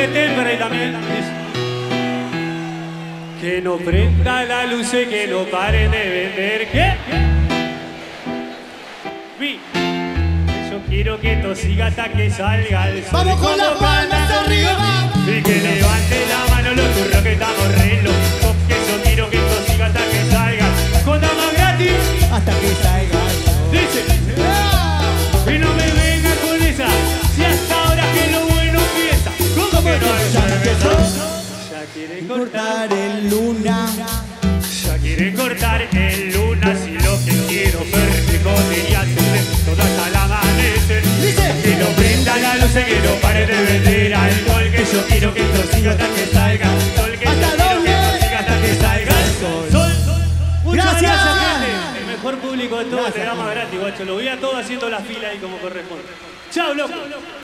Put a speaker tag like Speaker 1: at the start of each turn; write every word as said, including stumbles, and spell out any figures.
Speaker 1: de Temperley también. Que no prenda la luz y que no paren de vender. ¿Qué? Vi. Yo quiero que esto siga hasta que salga el sol.
Speaker 2: Vamos con las palmas arriba.
Speaker 1: Y que levante la mano los turros que estamos re locos. Que yo quiero que esto siga hasta que salga. Con más gratis.
Speaker 2: Hasta que salga el sol.
Speaker 1: Dice. Y no me venga con esa. Si hasta ahora que lo bueno empieza. ¿Cómo que no hay cerveza? Ya quiere cortar
Speaker 2: en luna.
Speaker 1: Ya quiere cortar en luna. Si lo que quiero perdigote y hacer todo hasta el amanecer. Que no prenda la luz y que no pare de vender alcohol. Que yo quiero que esto siga hasta que salga el sol. Que yo quiero que esto siga hasta que salga el sol. Sol. Muchas
Speaker 2: Gracias.
Speaker 1: gracias, gente. El mejor público de todo, te da más gratis, guacho. Lo voy a todo haciendo la fila ahí como corresponde. Chao, loco.